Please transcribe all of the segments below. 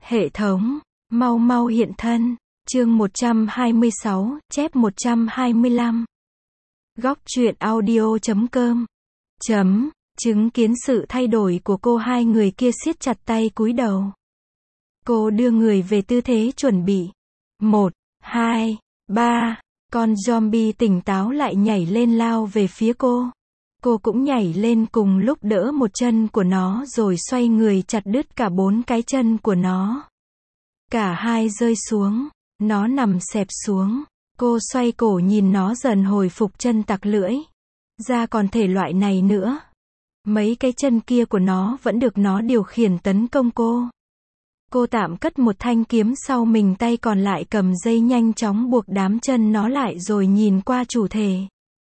Hệ thống, mau mau hiện thân. Chương 126, chép 125. Góc truyện audio.com. Chứng kiến sự thay đổi của cô, hai người kia siết chặt tay cúi đầu. Cô đưa người về tư thế chuẩn bị. 1, 2, 3. Con zombie tỉnh táo lại nhảy lên lao về phía cô. Cô cũng nhảy lên cùng lúc, đỡ một chân của nó rồi xoay người chặt đứt cả 4 cái chân của nó. Cả hai rơi xuống. Nó nằm xẹp xuống. Cô xoay cổ nhìn nó dần hồi phục, chân tặc lưỡi ra còn thể loại này nữa. Mấy cái chân kia của nó vẫn được nó điều khiển tấn công cô. Cô tạm cất một thanh kiếm sau mình, tay còn lại cầm dây nhanh chóng buộc đám chân nó lại rồi nhìn qua chủ thể.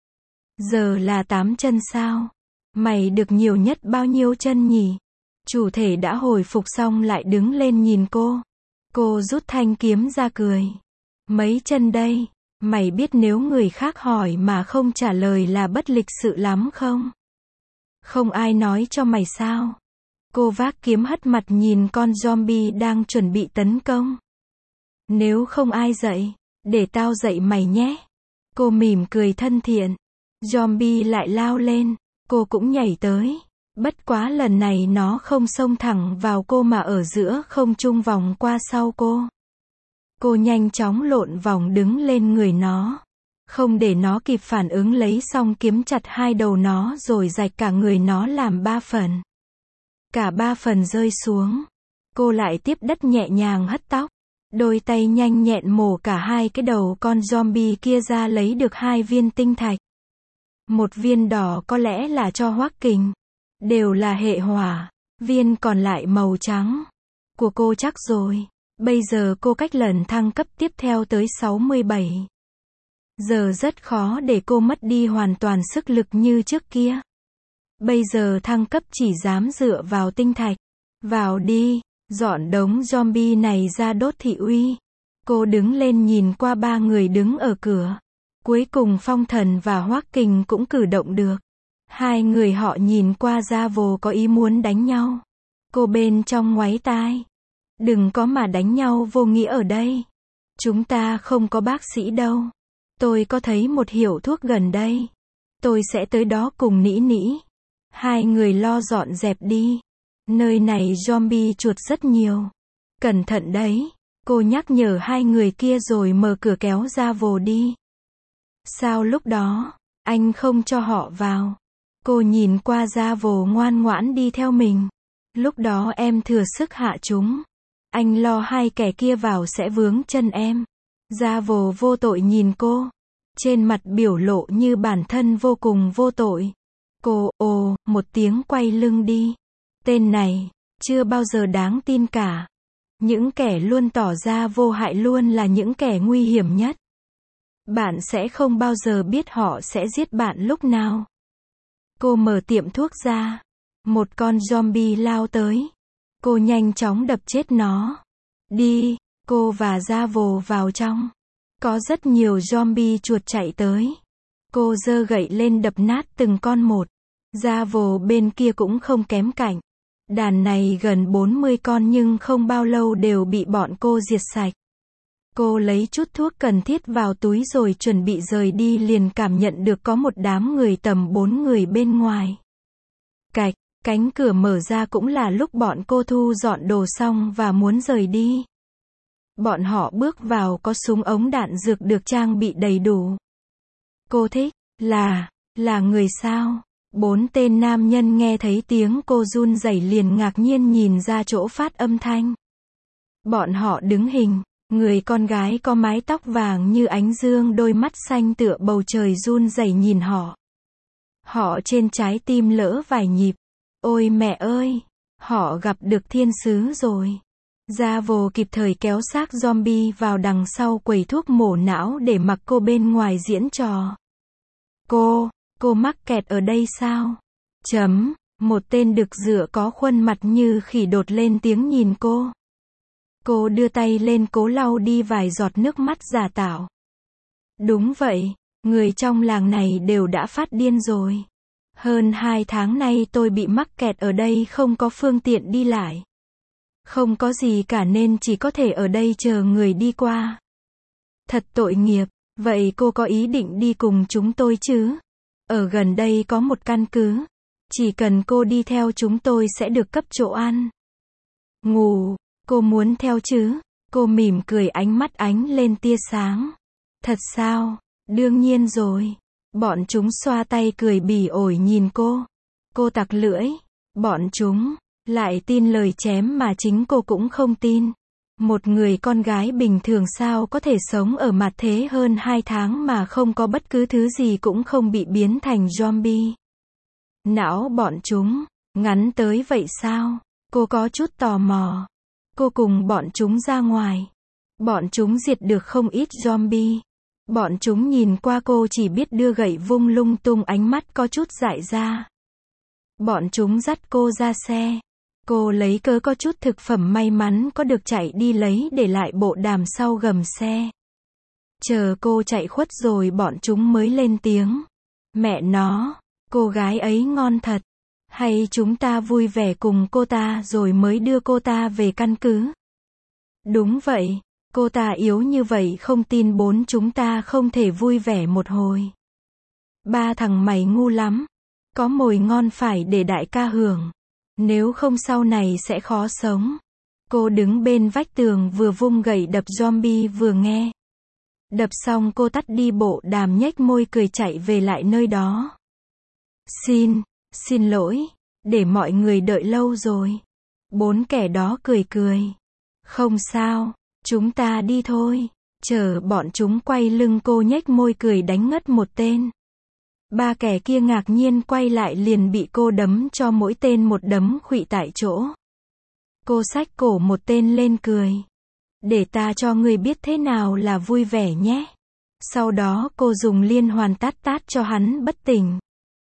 Giờ là 8 chân sao? Mày được nhiều nhất bao nhiêu chân nhỉ? Chủ thể đã hồi phục xong lại đứng lên nhìn cô. Cô rút thanh kiếm ra cười. Mấy chân đây? Mày biết nếu người khác hỏi mà không trả lời là bất lịch sự lắm không? Không ai nói cho mày sao? Cô vác kiếm hất mặt nhìn con zombie đang chuẩn bị tấn công. Nếu không ai dạy, để tao dạy mày nhé. Cô mỉm cười thân thiện. Zombie lại lao lên. Cô cũng nhảy tới. Bất quá lần này nó không xông thẳng vào cô mà ở giữa không trung vòng qua sau cô. Cô nhanh chóng lộn vòng đứng lên người nó. Không để nó kịp phản ứng, lấy xong kiếm chặt hai đầu nó rồi rạch cả người nó làm 3 phần. Cả 3 phần rơi xuống. Cô lại tiếp đất nhẹ nhàng hất tóc. Đôi tay nhanh nhẹn mổ cả hai cái đầu con zombie kia ra, lấy được 2 viên tinh thạch. Một viên đỏ có lẽ là cho Hoắc Kình. Đều là hệ hỏa. Viên còn lại màu trắng. Của cô chắc rồi. Bây giờ cô cách lần thăng cấp tiếp theo tới 67. Giờ rất khó để cô mất đi hoàn toàn sức lực như trước kia. Bây giờ thăng cấp chỉ dám dựa vào tinh thạch. Vào đi, dọn đống zombie này ra đốt thị uy. Cô đứng lên nhìn qua 3 người đứng ở cửa. Cuối cùng Phong Thần và Hoắc Kình cũng cử động được. 2 người họ nhìn qua ra vồ có ý muốn đánh nhau. Cô bên trong ngoáy tai. Đừng có mà đánh nhau vô nghĩa ở đây. Chúng ta không có bác sĩ đâu. Tôi có thấy một hiệu thuốc gần đây. Tôi sẽ tới đó cùng nĩ nĩ. 2 người lo dọn dẹp đi. Nơi này zombie chuột rất nhiều. Cẩn thận đấy. Cô nhắc nhở 2 người kia rồi mở cửa kéo ra vồ đi. Sao lúc đó anh không cho họ vào? Cô nhìn qua ra vồ ngoan ngoãn đi theo mình. Lúc đó em thừa sức hạ chúng. Anh lo 2 kẻ kia vào sẽ vướng chân em. Gia vồ vô tội nhìn cô. Trên mặt biểu lộ như bản thân vô cùng vô tội. Cô, một tiếng quay lưng đi. Tên này, chưa bao giờ đáng tin cả. Những kẻ luôn tỏ ra vô hại luôn là những kẻ nguy hiểm nhất. Bạn sẽ không bao giờ biết họ sẽ giết bạn lúc nào. Cô mở tiệm thuốc ra. Một con zombie lao tới. Cô nhanh chóng đập chết nó. Đi, cô và Gia vồ vào trong. Có rất nhiều zombie chuột chạy tới. Cô giơ gậy lên đập nát từng con một. Gia vồ bên kia cũng không kém cạnh. Đàn này gần 40 con nhưng không bao lâu đều bị bọn cô diệt sạch. Cô lấy chút thuốc cần thiết vào túi rồi chuẩn bị rời đi, liền cảm nhận được có một đám người tầm 4 người bên ngoài. Cạch, cánh cửa mở ra, cũng là lúc bọn cô thu dọn đồ xong và muốn rời đi. Bọn họ bước vào có súng ống đạn dược được trang bị đầy đủ. Cô thích, là người sao? 4 tên nam nhân nghe thấy tiếng cô run rẩy liền ngạc nhiên nhìn ra chỗ phát âm thanh. Bọn họ đứng hình. Người con gái có mái tóc vàng như ánh dương, đôi mắt xanh tựa bầu trời run rẩy nhìn họ. Họ trên trái tim lỡ vài nhịp. Ôi mẹ ơi! Họ gặp được thiên sứ rồi. Gia vồ kịp thời kéo xác zombie vào đằng sau quầy thuốc mổ não để mặc cô bên ngoài diễn trò. Cô mắc kẹt ở đây sao? Một tên đực dựa có khuôn mặt như khỉ đột lên tiếng nhìn cô. Cô đưa tay lên cố lau đi vài giọt nước mắt giả tạo. Đúng vậy, người trong làng này đều đã phát điên rồi. Hơn 2 tháng nay tôi bị mắc kẹt ở đây, không có phương tiện đi lại. Không có gì cả nên chỉ có thể ở đây chờ người đi qua. Thật tội nghiệp, vậy cô có ý định đi cùng chúng tôi chứ? Ở gần đây có một căn cứ. Chỉ cần cô đi theo chúng tôi sẽ được cấp chỗ ăn. Ngủ, cô muốn theo chứ? Cô mỉm cười, ánh mắt ánh lên tia sáng. Thật sao? Đương nhiên rồi. Bọn chúng xoa tay cười bỉ ổi nhìn cô. Cô tặc lưỡi. Bọn chúng lại tin lời chém mà chính cô cũng không tin. Một người con gái bình thường sao có thể sống ở mặt thế hơn 2 tháng mà không có bất cứ thứ gì cũng không bị biến thành zombie. Não bọn chúng ngắn tới vậy sao? Cô có chút tò mò. Cô cùng bọn chúng ra ngoài. Bọn chúng diệt được không ít zombie. Bọn chúng nhìn qua cô chỉ biết đưa gậy vung lung tung, ánh mắt có chút dại ra. Bọn chúng dắt cô ra xe. Cô lấy cớ có chút thực phẩm may mắn có được chạy đi lấy để lại bộ đàm sau gầm xe. Chờ cô chạy khuất rồi bọn chúng mới lên tiếng. Mẹ nó, cô gái ấy ngon thật. Hay chúng ta vui vẻ cùng cô ta rồi mới đưa cô ta về căn cứ? Đúng vậy, cô ta yếu như vậy không tin chúng ta không thể vui vẻ một hồi. Ba thằng mày ngu lắm. Có mồi ngon phải để đại ca hưởng. Nếu không sau này sẽ khó sống. Cô đứng bên vách tường vừa vung gậy đập zombie vừa nghe. Đập xong cô tắt đi bộ đàm, nhếch môi cười chạy về lại nơi đó. Xin lỗi, để mọi người đợi lâu rồi. 4 kẻ đó cười cười. Không sao, chúng ta đi thôi. Chờ bọn chúng quay lưng cô nhếch môi cười đánh ngất một tên. 3 kẻ kia ngạc nhiên quay lại liền bị cô đấm cho mỗi tên một đấm khuỵu tại chỗ. Cô xách cổ một tên lên cười. Để ta cho ngươi biết thế nào là vui vẻ nhé. Sau đó cô dùng liên hoàn tát cho hắn bất tỉnh.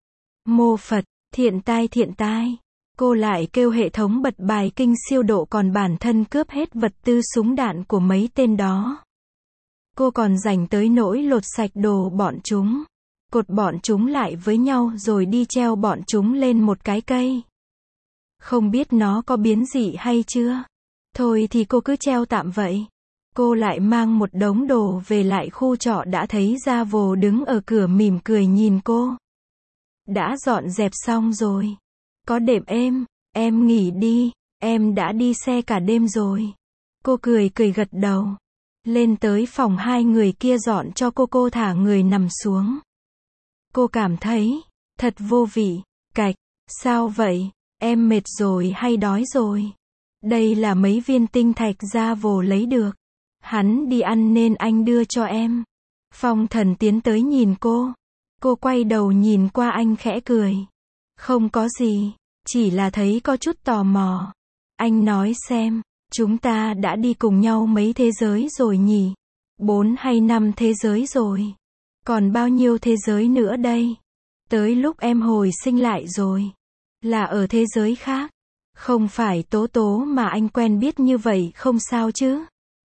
Mô Phật, thiện tai. Cô lại kêu hệ thống bật bài kinh siêu độ, còn bản thân cướp hết vật tư súng đạn của mấy tên đó. Cô còn rảnh tới nỗi lột sạch đồ bọn chúng. Cột bọn chúng lại với nhau rồi đi treo bọn chúng lên một cái cây. Không biết nó có biến dị hay chưa? Thôi thì cô cứ treo tạm vậy. Cô lại mang một đống đồ về lại khu trọ, đã thấy Gia Vồ đứng ở cửa mỉm cười nhìn cô. Đã dọn dẹp xong rồi. Có đệm em nghỉ đi, em đã đi xe cả đêm rồi. Cô cười gật đầu. Lên tới phòng hai người kia dọn cho cô thả người nằm xuống. Cô cảm thấy thật vô vị. Cạch, sao vậy? Em mệt rồi hay đói rồi? Đây là mấy viên tinh thạch Gia Vồ lấy được. Hắn đi ăn nên anh đưa cho em. Phong Thần tiến tới nhìn cô. Cô quay đầu nhìn qua anh khẽ cười. Không có gì, chỉ là thấy có chút tò mò. Anh nói xem, chúng ta đã đi cùng nhau mấy thế giới rồi nhỉ? 4 hay 5 thế giới rồi. Còn bao nhiêu thế giới nữa đây? Tới lúc em hồi sinh lại rồi. Là ở thế giới khác. Không phải Tố mà anh quen biết như vậy không sao chứ?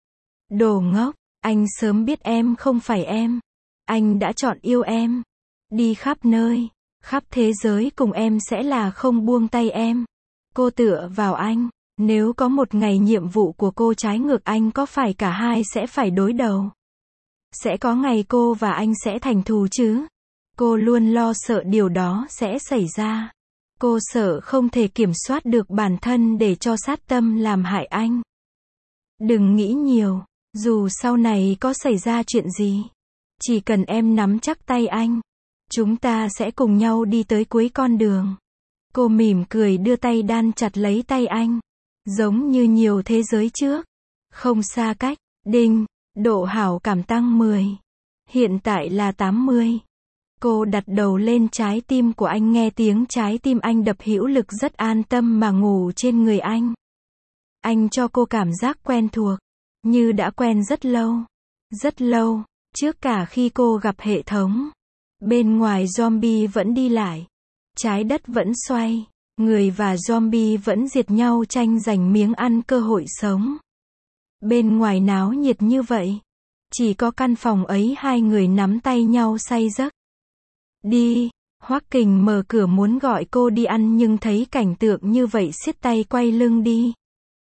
Đồ ngốc, anh sớm biết em không phải em. Anh đã chọn yêu em. Đi khắp nơi, khắp thế giới cùng em sẽ là không buông tay em. Cô tựa vào anh. Nếu có một ngày nhiệm vụ của cô trái ngược, anh có phải cả hai sẽ phải đối đầu? Sẽ có ngày cô và anh sẽ thành thù chứ? Cô luôn lo sợ điều đó sẽ xảy ra. Cô sợ không thể kiểm soát được bản thân để cho sát tâm làm hại anh. Đừng nghĩ nhiều, dù sau này có xảy ra chuyện gì. Chỉ cần em nắm chắc tay anh, chúng ta sẽ cùng nhau đi tới cuối con đường. Cô mỉm cười đưa tay đan chặt lấy tay anh. Giống như nhiều thế giới trước. Không xa cách. Đinh, độ hảo cảm tăng 10. Hiện tại là 80. Cô đặt đầu lên trái tim của anh, nghe tiếng trái tim anh đập hữu lực, rất an tâm mà ngủ trên người anh. Anh cho cô cảm giác quen thuộc, như đã quen rất lâu, trước cả khi cô gặp hệ thống. Bên ngoài zombie vẫn đi lại, trái đất vẫn xoay, người và zombie vẫn diệt nhau tranh giành miếng ăn, cơ hội sống. Bên ngoài náo nhiệt như vậy, chỉ có căn phòng ấy hai người nắm tay nhau say giấc. Đi, Hoắc Kình mở cửa muốn gọi cô đi ăn nhưng thấy cảnh tượng như vậy siết tay quay lưng đi.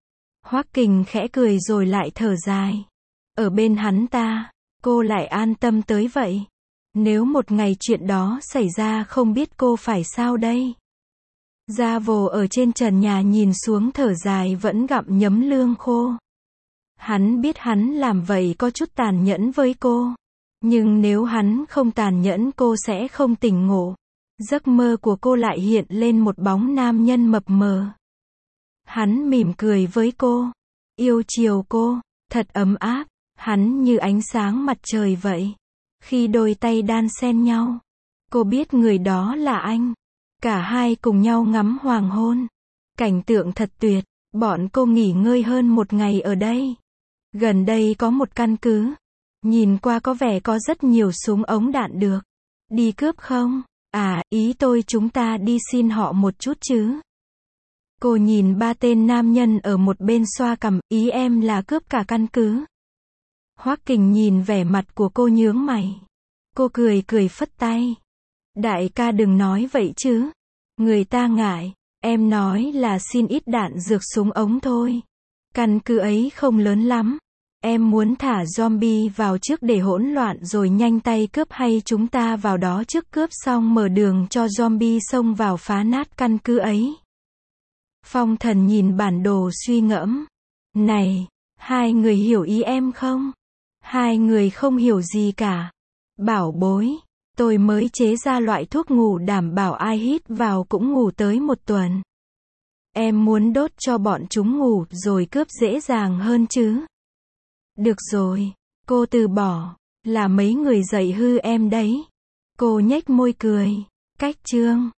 Hoắc Kình khẽ cười rồi lại thở dài. Ở bên hắn ta, cô lại an tâm tới vậy. Nếu một ngày chuyện đó xảy ra không biết cô phải sao đây? Gia Vồ ở trên trần nhà nhìn xuống thở dài vẫn gặm nhấm lương khô. Hắn biết hắn làm vậy có chút tàn nhẫn với cô. Nhưng nếu hắn không tàn nhẫn cô sẽ không tỉnh ngộ. Giấc mơ của cô lại hiện lên một bóng nam nhân mập mờ. Hắn mỉm cười với cô. Yêu chiều cô. Thật ấm áp. Hắn như ánh sáng mặt trời vậy. Khi đôi tay đan xen nhau. Cô biết người đó là anh. Cả hai cùng nhau ngắm hoàng hôn. Cảnh tượng thật tuyệt. Bọn cô nghỉ ngơi hơn một ngày ở đây. Gần đây có một căn cứ. Nhìn qua có vẻ có rất nhiều súng ống đạn được. Đi cướp không? À, ý tôi chúng ta đi xin họ một chút chứ. Cô nhìn ba tên nam nhân ở một bên xoa cằm, ý em là cướp cả căn cứ. Hoắc Kình nhìn vẻ mặt của cô nhướng mày. Cô cười cười phất tay. Đại ca đừng nói vậy chứ. Người ta ngại. Em nói là xin ít đạn dược súng ống thôi. Căn cứ ấy không lớn lắm. Em muốn thả zombie vào trước để hỗn loạn rồi nhanh tay cướp hay chúng ta vào đó trước cướp xong mở đường cho zombie xông vào phá nát căn cứ ấy. Phong Thần nhìn bản đồ suy ngẫm. Này, hai người hiểu ý em không? Hai người không hiểu gì cả. Bảo bối, tôi mới chế ra loại thuốc ngủ đảm bảo ai hít vào cũng ngủ tới 1 tuần. Em muốn đốt cho bọn chúng ngủ rồi cướp dễ dàng hơn chứ. Được rồi, cô từ bỏ, là mấy người dạy hư em đấy. Cô nhếch môi cười. Cách chương